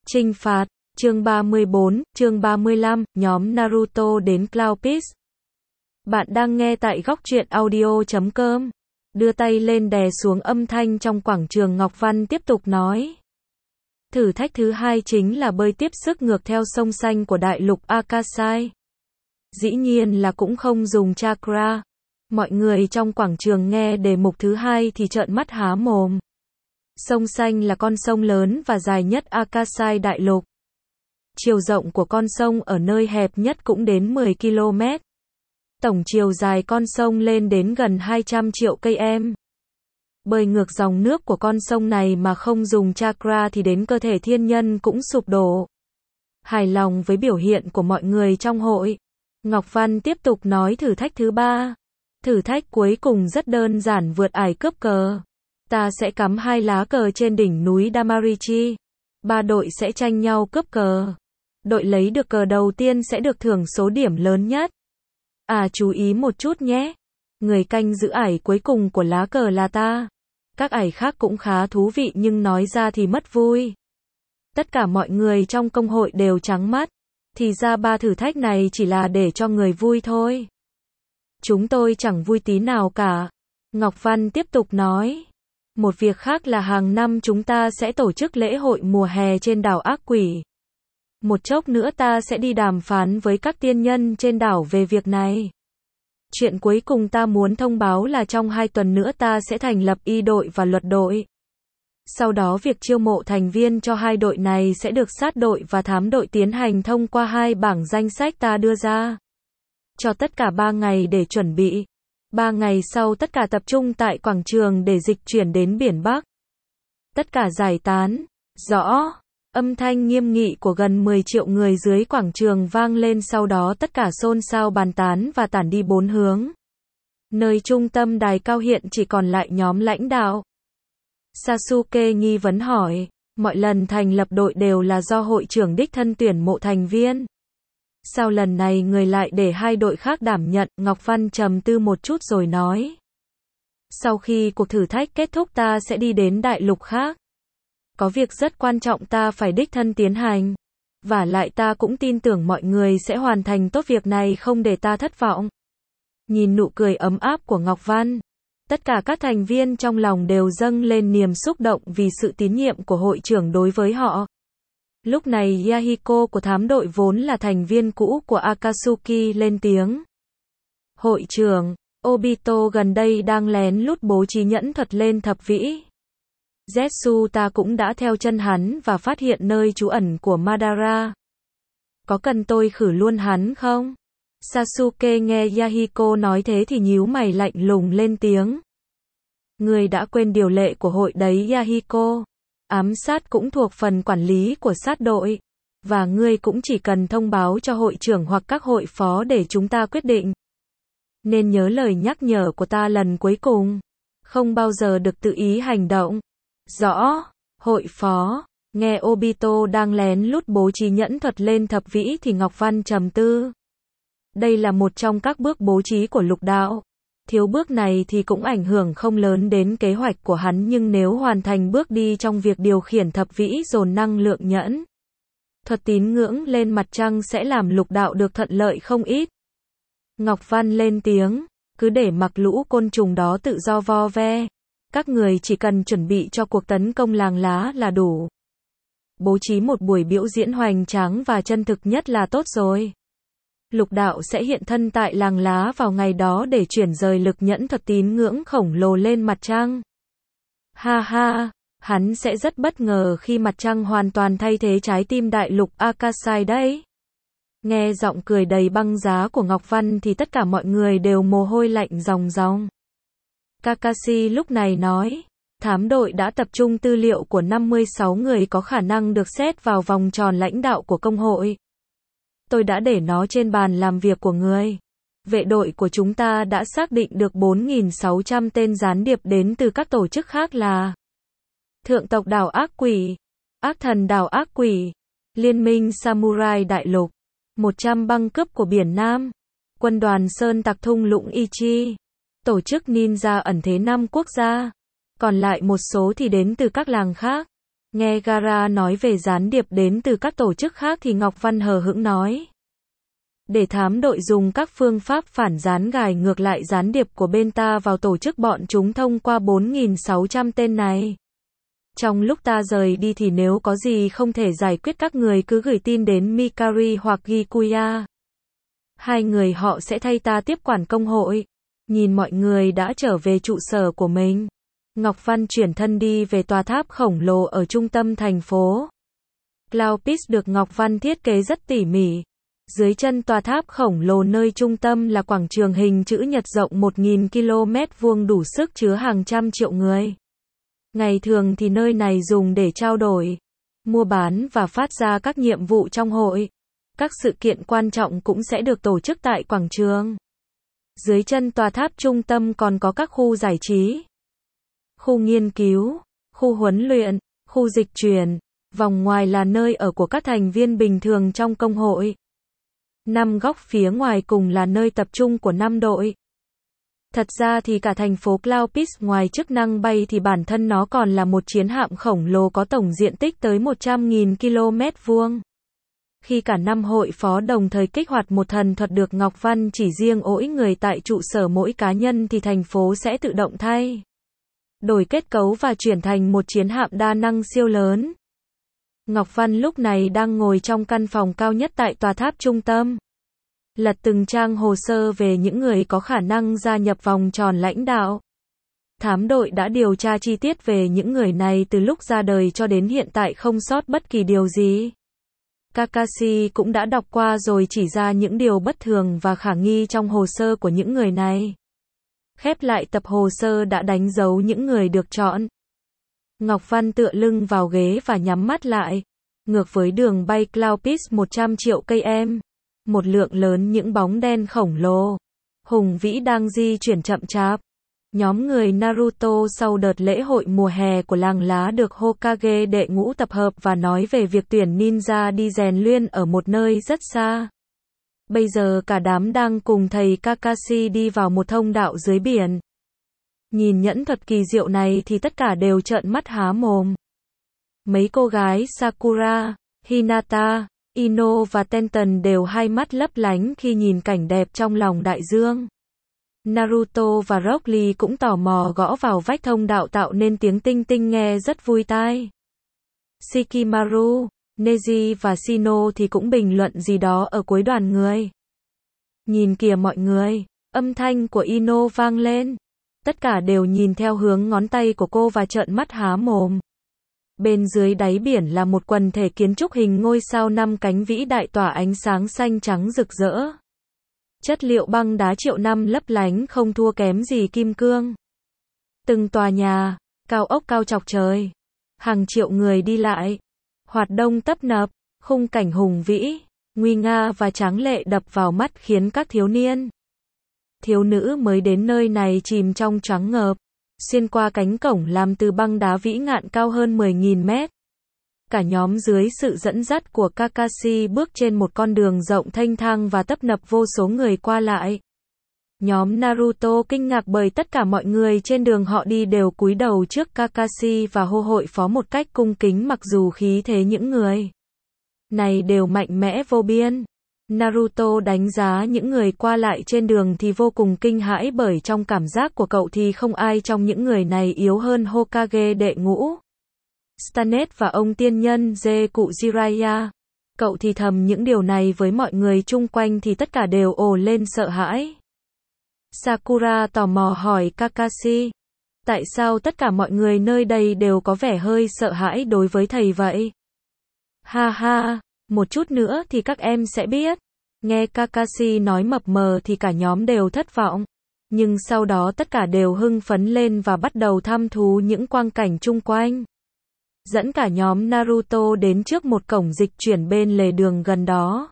Chinh phạt, chương 34, chương 35, nhóm Naruto đến Cloud Peak. Bạn đang nghe tại góc truyện audio.com. Đưa tay lên đè xuống âm thanh trong quảng trường. Ngọc Văn tiếp tục nói. Thử thách thứ hai chính là bơi tiếp sức ngược theo sông xanh của đại lục Akasai. Dĩ nhiên là cũng không dùng chakra. Mọi người trong quảng trường nghe đề mục thứ hai thì trợn mắt há mồm. Sông xanh là con sông lớn và dài nhất Akasai đại lục. Chiều rộng của con sông ở nơi hẹp nhất cũng đến 10 km. Tổng chiều dài con sông lên đến gần 200 triệu km. Bơi ngược dòng nước của con sông này mà không dùng chakra thì đến cơ thể thiên nhân cũng sụp đổ. Hài lòng với biểu hiện của mọi người trong hội, Ngọc Văn tiếp tục nói thử thách thứ ba. Thử thách cuối cùng rất đơn giản, vượt ải cướp cờ. Ta sẽ cắm 2 lá cờ trên đỉnh núi Damarichi. 3 đội sẽ tranh nhau cướp cờ. Đội lấy được cờ đầu tiên sẽ được thưởng số điểm lớn nhất. Chú ý một chút nhé. Người canh giữ ải cuối cùng của lá cờ là ta. Các ải khác cũng khá thú vị nhưng nói ra thì mất vui. Tất cả mọi người trong công hội đều trắng mắt. Thì ra 3 thử thách này chỉ là để cho người vui thôi. Chúng tôi chẳng vui tí nào cả. Ngọc Văn tiếp tục nói. Một việc khác là hàng năm chúng ta sẽ tổ chức lễ hội mùa hè trên đảo ác quỷ. Một chốc nữa ta sẽ đi đàm phán với các tiên nhân trên đảo về việc này. Chuyện cuối cùng ta muốn thông báo là trong 2 tuần nữa ta sẽ thành lập y đội và luật đội. Sau đó việc chiêu mộ thành viên cho 2 đội này sẽ được sát đội và thám đội tiến hành thông qua 2 bảng danh sách ta đưa ra. Cho tất cả 3 ngày để chuẩn bị. 3 ngày sau tất cả tập trung tại quảng trường để dịch chuyển đến biển Bắc. Tất cả giải tán. Rõ. Âm thanh nghiêm nghị của gần 10 triệu người dưới quảng trường vang lên, sau đó tất cả xôn xao bàn tán và tản đi 4 hướng. Nơi trung tâm đài cao hiện chỉ còn lại nhóm lãnh đạo. Sasuke nghi vấn hỏi, mọi lần thành lập đội đều là do hội trưởng đích thân tuyển mộ thành viên. Sao lần này người lại để 2 đội khác đảm nhận? Ngọc Văn trầm tư một chút rồi nói. Sau khi cuộc thử thách kết thúc ta sẽ đi đến đại lục khác. Có việc rất quan trọng ta phải đích thân tiến hành. Và lại ta cũng tin tưởng mọi người sẽ hoàn thành tốt việc này không để ta thất vọng. Nhìn nụ cười ấm áp của Ngọc Văn, tất cả các thành viên trong lòng đều dâng lên niềm xúc động vì sự tín nhiệm của hội trưởng đối với họ. Lúc này Yahiko của thám đội vốn là thành viên cũ của Akatsuki lên tiếng. Hội trưởng, Obito gần đây đang lén lút bố trí nhẫn thuật lên thập vĩ. Zetsu ta cũng đã theo chân hắn và phát hiện nơi trú ẩn của Madara. Có cần tôi khử luôn hắn không? Sasuke nghe Yahiko nói thế thì nhíu mày lạnh lùng lên tiếng. Ngươi đã quên điều lệ của hội đấy Yahiko. Ám sát cũng thuộc phần quản lý của sát đội. Và ngươi cũng chỉ cần thông báo cho hội trưởng hoặc các hội phó để chúng ta quyết định. Nên nhớ lời nhắc nhở của ta lần cuối cùng. Không bao giờ được tự ý hành động. Rõ. Hội phó. Nghe Obito đang lén lút bố trí nhẫn thuật lên thập vĩ thì Ngọc Văn trầm tư. Đây là một trong các bước bố trí của lục đạo. Thiếu bước này thì cũng ảnh hưởng không lớn đến kế hoạch của hắn, nhưng nếu hoàn thành bước đi trong việc điều khiển thập vĩ dồn năng lượng nhẫn thuật tín ngưỡng lên mặt trăng sẽ làm lục đạo được thuận lợi không ít. Ngọc Văn lên tiếng, cứ để mặc lũ côn trùng đó tự do vo ve. Các người chỉ cần chuẩn bị cho cuộc tấn công làng lá là đủ. Bố trí một buổi biểu diễn hoành tráng và chân thực nhất là tốt rồi. Lục đạo sẽ hiện thân tại làng lá vào ngày đó để chuyển rời lực nhẫn thuật tín ngưỡng khổng lồ lên mặt trăng. Ha ha, hắn sẽ rất bất ngờ khi mặt trăng hoàn toàn thay thế trái tim đại lục Akasai đấy. Nghe giọng cười đầy băng giá của Ngọc Văn thì tất cả mọi người đều mồ hôi lạnh ròng ròng. Kakashi lúc này nói, thám đội đã tập trung tư liệu của 56 người có khả năng được xét vào vòng tròn lãnh đạo của công hội. Tôi đã để nó trên bàn làm việc của người. Vệ đội của chúng ta đã xác định được 4.600 tên gián điệp đến từ các tổ chức khác là Thượng tộc đảo ác quỷ, Ác thần đảo ác quỷ, Liên minh Samurai đại lục, 100 băng cướp của biển Nam, quân đoàn Sơn tặc thung lũng Ichi, tổ chức ninja ẩn thế 5 quốc gia. Còn lại một số thì đến từ các làng khác. Nghe Gara nói về gián điệp đến từ các tổ chức khác thì Ngọc Văn hờ hững nói. Để thám đội dùng các phương pháp phản gián gài ngược lại gián điệp của bên ta vào tổ chức bọn chúng thông qua 4.600 tên này. Trong lúc ta rời đi thì nếu có gì không thể giải quyết các người cứ gửi tin đến Mikari hoặc Gikuya. Hai người họ sẽ thay ta tiếp quản công hội. Nhìn mọi người đã trở về trụ sở của mình, Ngọc Văn chuyển thân đi về tòa tháp khổng lồ ở trung tâm thành phố. Cloud Peace được Ngọc Văn thiết kế rất tỉ mỉ. Dưới chân tòa tháp khổng lồ nơi trung tâm là quảng trường hình chữ nhật rộng 1.000 km vuông đủ sức chứa hàng trăm triệu người. Ngày thường thì nơi này dùng để trao đổi, mua bán và phát ra các nhiệm vụ trong hội. Các sự kiện quan trọng cũng sẽ được tổ chức tại quảng trường. Dưới chân tòa tháp trung tâm còn có các khu giải trí, khu nghiên cứu, khu huấn luyện, khu dịch chuyển. Vòng ngoài là nơi ở của các thành viên bình thường trong công hội. 5 góc phía ngoài cùng là nơi tập trung của 5 đội. Thật ra thì cả thành phố Cloud Peace ngoài chức năng bay thì bản thân nó còn là một chiến hạm khổng lồ có tổng diện tích tới 100.000 km vuông. Khi cả 5 hội phó đồng thời kích hoạt một thần thuật được Ngọc Văn chỉ riêng mỗi người tại trụ sở mỗi cá nhân thì thành phố sẽ tự động thay đổi kết cấu và chuyển thành một chiến hạm đa năng siêu lớn. Ngọc Văn lúc này đang ngồi trong căn phòng cao nhất tại tòa tháp trung tâm. Lật từng trang hồ sơ về những người có khả năng gia nhập vòng tròn lãnh đạo. Thám đội đã điều tra chi tiết về những người này từ lúc ra đời cho đến hiện tại không sót bất kỳ điều gì. Kakashi cũng đã đọc qua rồi chỉ ra những điều bất thường và khả nghi trong hồ sơ của những người này. Khép lại tập hồ sơ đã đánh dấu những người được chọn. Ngọc Văn tựa lưng vào ghế và nhắm mắt lại. Ngược với đường bay Cloud Peace 100 triệu km, một lượng lớn những bóng đen khổng lồ, hùng vĩ đang di chuyển chậm chạp. Nhóm người Naruto sau đợt lễ hội mùa hè của làng lá được Hokage đệ ngũ tập hợp và nói về việc tuyển ninja đi rèn luyện ở một nơi rất xa. Bây giờ cả đám đang cùng thầy Kakashi đi vào một thông đạo dưới biển. Nhìn nhẫn thuật kỳ diệu này thì tất cả đều trợn mắt há mồm. Mấy cô gái Sakura, Hinata, Ino và Tenten đều hai mắt lấp lánh khi nhìn cảnh đẹp trong lòng đại dương. Naruto và Rock Lee cũng tò mò gõ vào vách thông đạo tạo nên tiếng tinh tinh nghe rất vui tai. Shikimaru, Neji và Shino thì cũng bình luận gì đó ở cuối đoàn người. Nhìn kìa mọi người, âm thanh của Ino vang lên. Tất cả đều nhìn theo hướng ngón tay của cô và trợn mắt há mồm. Bên dưới đáy biển là một quần thể kiến trúc hình ngôi sao 5 cánh vĩ đại tỏa ánh sáng xanh trắng rực rỡ. Chất liệu băng đá triệu năm lấp lánh không thua kém gì kim cương. Từng tòa nhà, cao ốc cao chọc trời. Hàng triệu người đi lại. Hoạt đông tấp nập, khung cảnh hùng vĩ, nguy nga và tráng lệ đập vào mắt khiến các thiếu niên, thiếu nữ mới đến nơi này chìm trong choáng ngợp. Xuyên qua cánh cổng làm từ băng đá vĩ ngạn cao hơn 10.000 mét. Cả nhóm dưới sự dẫn dắt của Kakashi bước trên một con đường rộng thênh thang và tấp nập vô số người qua lại. Nhóm Naruto kinh ngạc bởi tất cả mọi người trên đường họ đi đều cúi đầu trước Kakashi và hô hội phó một cách cung kính mặc dù khí thế những người này đều mạnh mẽ vô biên. Naruto đánh giá những người qua lại trên đường thì vô cùng kinh hãi bởi trong cảm giác của cậu thì không ai trong những người này yếu hơn Hokage đệ ngũ Stanet và ông tiên nhân Zeku Jiraiya. Cậu thì thầm những điều này với mọi người chung quanh thì tất cả đều ồ lên sợ hãi. Sakura tò mò hỏi Kakashi, tại sao tất cả mọi người nơi đây đều có vẻ hơi sợ hãi đối với thầy vậy? Ha ha, một chút nữa thì các em sẽ biết. Nghe Kakashi nói mập mờ thì cả nhóm đều thất vọng. Nhưng sau đó tất cả đều hưng phấn lên và bắt đầu thăm thú những quang cảnh chung quanh. Dẫn cả nhóm Naruto đến trước một cổng dịch chuyển bên lề đường gần đó.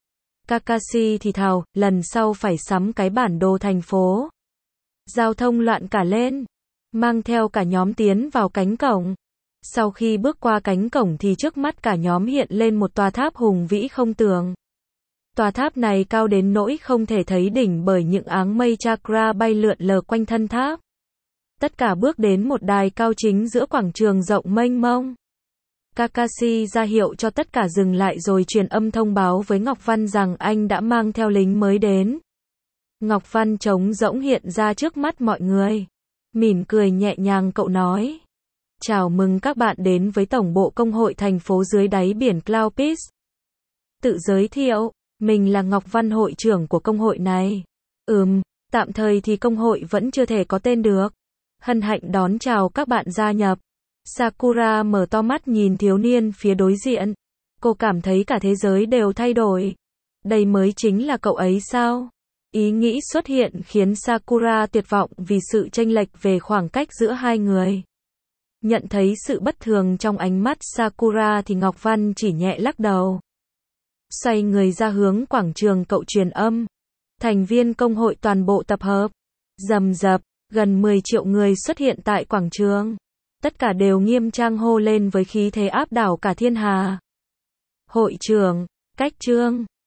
Kakashi thì thào, lần sau phải sắm cái bản đồ thành phố. Giao thông loạn cả lên. Mang theo cả nhóm tiến vào cánh cổng. Sau khi bước qua cánh cổng thì trước mắt cả nhóm hiện lên một tòa tháp hùng vĩ không tường. Tòa tháp này cao đến nỗi không thể thấy đỉnh bởi những áng mây chakra bay lượn lờ quanh thân tháp. Tất cả bước đến một đài cao chính giữa quảng trường rộng mênh mông. Kakashi ra hiệu cho tất cả dừng lại rồi truyền âm thông báo với Ngọc Văn rằng anh đã mang theo lính mới đến. Ngọc Văn trống rỗng hiện ra trước mắt mọi người. Mỉm cười nhẹ nhàng cậu nói. Chào mừng các bạn đến với Tổng bộ Công hội thành phố dưới đáy biển Cloud Peace. Tự giới thiệu, mình là Ngọc Văn, hội trưởng của công hội này. Tạm thời thì công hội vẫn chưa thể có tên được. Hân hạnh đón chào các bạn gia nhập. Sakura mở to mắt nhìn thiếu niên phía đối diện. Cô cảm thấy cả thế giới đều thay đổi. Đây mới chính là cậu ấy sao? Ý nghĩ xuất hiện khiến Sakura tuyệt vọng vì sự chênh lệch về khoảng cách giữa hai người. Nhận thấy sự bất thường trong ánh mắt Sakura thì Ngọc Văn chỉ nhẹ lắc đầu. Xoay người ra hướng quảng trường cậu truyền âm. Thành viên công hội toàn bộ tập hợp. Rầm rập, gần 10 triệu người xuất hiện tại quảng trường. Tất cả đều nghiêm trang hô lên với khí thế áp đảo cả thiên hà. Hội trưởng, cách trương.